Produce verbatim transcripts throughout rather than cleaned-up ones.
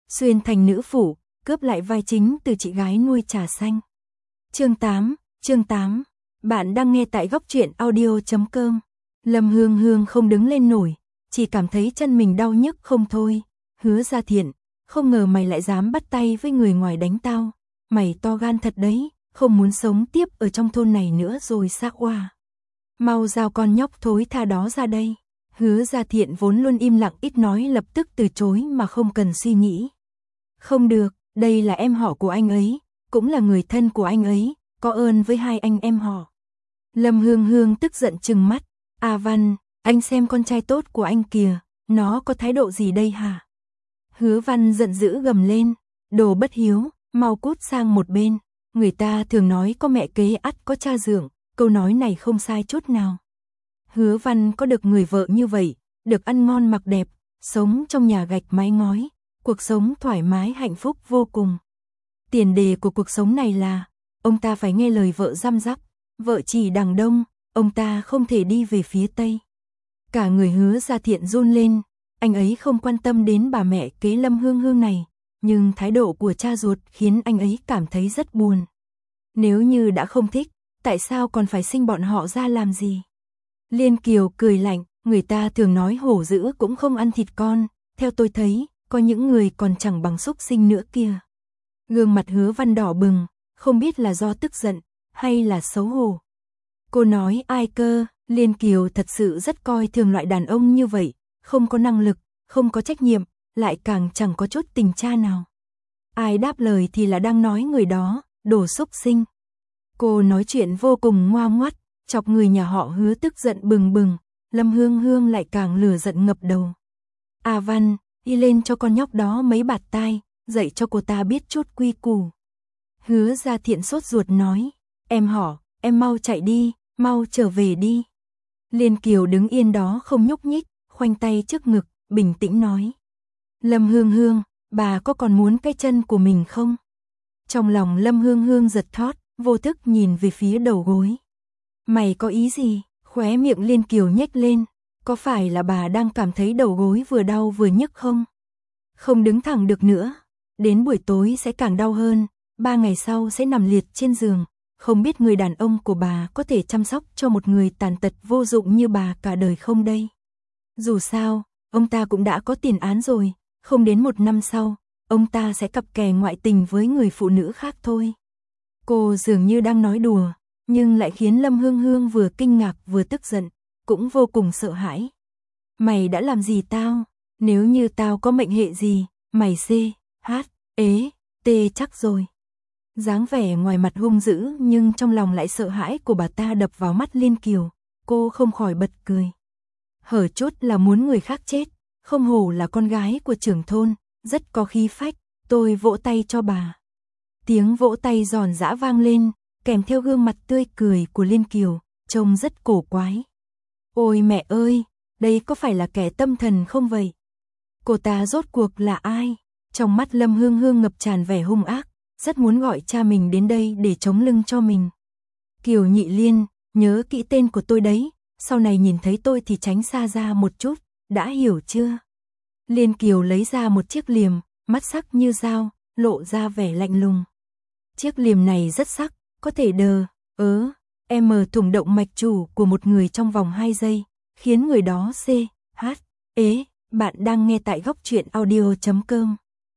xuyên thành nữ phủ, cướp lại vai chính từ chị gái nuôi trà xanh. Chương tám, chương tám. Bạn đang nghe tại góc truyện audio chấm com. Lâm Hương Hương không đứng lên nổi, chỉ cảm thấy chân mình đau nhức không thôi. Hứa Gia Thiện, không ngờ mày lại dám bắt tay với người ngoài đánh tao. Mày to gan thật đấy, không muốn sống tiếp ở trong thôn này nữa rồi xác oa. Mau giao con nhóc thối tha đó ra đây. Hứa Gia Thiện vốn luôn im lặng ít nói lập tức từ chối mà không cần suy nghĩ. Không được, đây là em họ của anh ấy, cũng là người thân của anh ấy, có ơn với hai anh em họ. Lâm Hương Hương tức giận trừng mắt. A Văn, anh xem con trai tốt của anh kìa, nó có thái độ gì đây hả? Hứa Văn giận dữ gầm lên, đồ bất hiếu, mau cút sang một bên. Người ta thường nói có mẹ kế ắt có cha dưỡng, câu nói này không sai chút nào. Hứa Văn có được người vợ như vậy, được ăn ngon mặc đẹp, sống trong nhà gạch mái ngói, cuộc sống thoải mái hạnh phúc vô cùng. Tiền đề của cuộc sống này là, ông ta phải nghe lời vợ răm rắp, vợ chỉ đằng đông, ông ta không thể đi về phía tây. Cả người Hứa Gia Thiện run lên, anh ấy không quan tâm đến bà mẹ kế Lâm Hương Hương này, nhưng thái độ của cha ruột khiến anh ấy cảm thấy rất buồn. Nếu như đã không thích, tại sao còn phải sinh bọn họ ra làm gì? Liên Kiều cười lạnh, người ta thường nói hổ dữ cũng không ăn thịt con, theo tôi thấy, có những người còn chẳng bằng súc sinh nữa kia. Gương mặt Hứa Văn đỏ bừng, không biết là do tức giận, hay là xấu hổ. Cô nói ai cơ, Liên Kiều thật sự rất coi thường loại đàn ông như vậy, không có năng lực, không có trách nhiệm, lại càng chẳng có chút tình cha nào. Ai đáp lời thì là đang nói người đó, đồ súc sinh. Cô nói chuyện vô cùng ngoa ngoắt, chọc người nhà họ Hứa tức giận bừng bừng, Lâm Hương Hương lại càng lửa giận ngập đầu. A Văn, đi lên cho con nhóc đó mấy bạt tai, dạy cho cô ta biết chút quy củ. Hứa Gia Thiện sốt ruột nói, em họ, em mau chạy đi, mau trở về đi. Liên Kiều đứng yên đó không nhúc nhích, khoanh tay trước ngực, bình tĩnh nói. Lâm Hương Hương, bà có còn muốn cái chân của mình không? Trong lòng Lâm Hương Hương giật thót, vô thức nhìn về phía đầu gối. Mày có ý gì? Khóe miệng Liên Kiều nhếch lên, có phải là bà đang cảm thấy đầu gối vừa đau vừa nhức không? Không đứng thẳng được nữa, đến buổi tối sẽ càng đau hơn, ba ngày sau sẽ nằm liệt trên giường, không biết người đàn ông của bà có thể chăm sóc cho một người tàn tật vô dụng như bà cả đời không đây? Dù sao, ông ta cũng đã có tiền án rồi, không đến một năm sau, ông ta sẽ cặp kè ngoại tình với người phụ nữ khác thôi. Cô dường như đang nói đùa, nhưng lại khiến Lâm Hương Hương vừa kinh ngạc vừa tức giận, cũng vô cùng sợ hãi. Mày đã làm gì tao? Nếu như tao có mệnh hệ gì, mày C, H, ế, T chắc rồi. Dáng vẻ ngoài mặt hung dữ nhưng trong lòng lại sợ hãi của bà ta đập vào mắt Liên Kiều, cô không khỏi bật cười. Hở chút là muốn người khác chết, không hổ là con gái của trưởng thôn, rất có khí phách, tôi vỗ tay cho bà. Tiếng vỗ tay giòn giã vang lên, kèm theo gương mặt tươi cười của Liên Kiều, trông rất cổ quái. Ôi mẹ ơi, đây có phải là kẻ tâm thần không vậy? Cô ta rốt cuộc là ai? Trong mắt Lâm Hương Hương ngập tràn vẻ hung ác, rất muốn gọi cha mình đến đây để chống lưng cho mình. Kiều Nhị Liên, nhớ kỹ tên của tôi đấy, sau này nhìn thấy tôi thì tránh xa ra một chút, đã hiểu chưa? Liên Kiều lấy ra một chiếc liềm, mắt sắc như dao, lộ ra vẻ lạnh lùng. Chiếc liềm này rất sắc, có thể đờ, ớ, em thủng động mạch chủ của một người trong vòng hai giây, khiến người đó C, H, ế, bạn đang nghe tại góc truyện audio chấm com.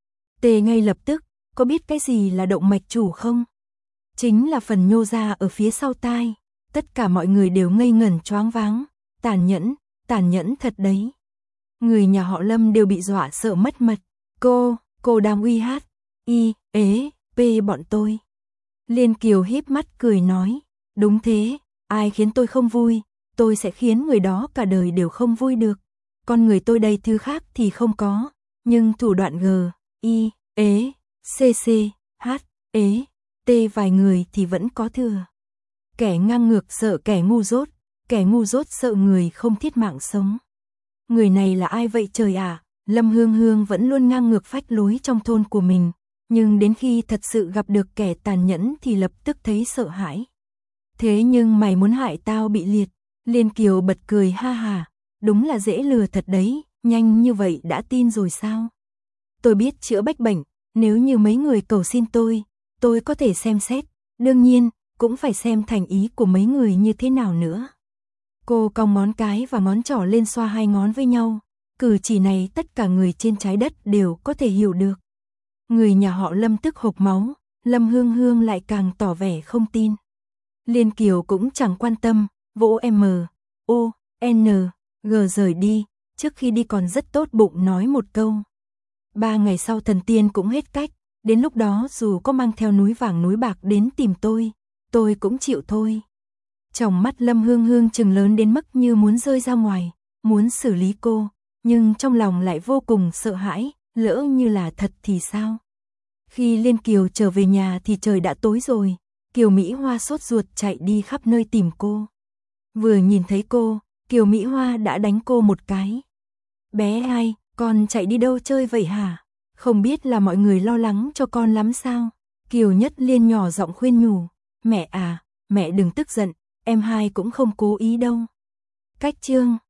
Tê ngay lập tức, có biết cái gì là động mạch chủ không? Chính là phần nhô ra ở phía sau tai. Tất cả mọi người đều ngây ngẩn choáng váng, tàn nhẫn, tàn nhẫn thật đấy. Người nhà họ Lâm đều bị dọa sợ mất mật. Cô, cô đang uy hát, y, ế, p bọn tôi. Liên Kiều híp mắt cười nói, đúng thế, ai khiến tôi không vui, tôi sẽ khiến người đó cả đời đều không vui được. Con người tôi đây thứ khác thì không có, nhưng thủ đoạn G, y, ế, c c, h, ế, t vài người thì vẫn có thừa. Kẻ ngang ngược sợ kẻ ngu dốt, kẻ ngu dốt sợ người không thiết mạng sống. Người này là ai vậy trời ạ? À? Lâm Hương Hương vẫn luôn ngang ngược phách lối trong thôn của mình, nhưng đến khi thật sự gặp được kẻ tàn nhẫn thì lập tức thấy sợ hãi. Thế nhưng mày muốn hại tao bị liệt? Liên Kiều bật cười ha hà, đúng là dễ lừa thật đấy, nhanh như vậy đã tin rồi sao? tôi biết chữa bách bệnh, nếu như mấy người cầu xin tôi, tôi có thể xem xét, đương nhiên, cũng phải xem thành ý của mấy người như thế nào nữa. Cô cong ngón cái và ngón trỏ lên xoa hai ngón với nhau, cử chỉ này tất cả người trên trái đất đều có thể hiểu được. Người nhà họ Lâm tức hộc máu, Lâm Hương Hương lại càng tỏ vẻ không tin. Liên Kiều cũng chẳng quan tâm, vỗ M, O, N, G rời đi, trước khi đi còn rất tốt bụng nói một câu. Ba ngày sau thần tiên cũng hết cách, đến lúc đó dù có mang theo núi vàng núi bạc đến tìm tôi, tôi cũng chịu thôi. Trong mắt Lâm Hương Hương trừng lớn đến mức như muốn rơi ra ngoài, muốn xử lý cô, nhưng trong lòng lại vô cùng sợ hãi, lỡ như là thật thì sao? Khi Liên Kiều trở về nhà thì trời đã tối rồi, Kiều Mỹ Hoa sốt ruột chạy đi khắp nơi tìm cô. Vừa nhìn thấy cô, Kiều Mỹ Hoa đã đánh cô một cái. Bé ai, con chạy đi đâu chơi vậy hả? Không biết là mọi người lo lắng cho con lắm sao? Kiều Nhất Liên nhỏ giọng khuyên nhủ, mẹ à, mẹ đừng tức giận, em hai cũng không cố ý đâu. Cách chương